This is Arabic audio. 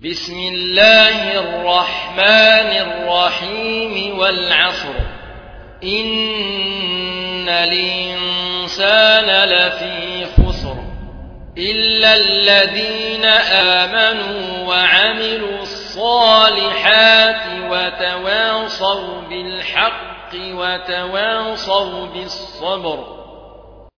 بسم الله الرحمن الرحيم والعصر إن الإنسان لفي خسر إلا الذين آمنوا وعملوا الصالحات وتواصوا بالحق وتواصوا بالصبر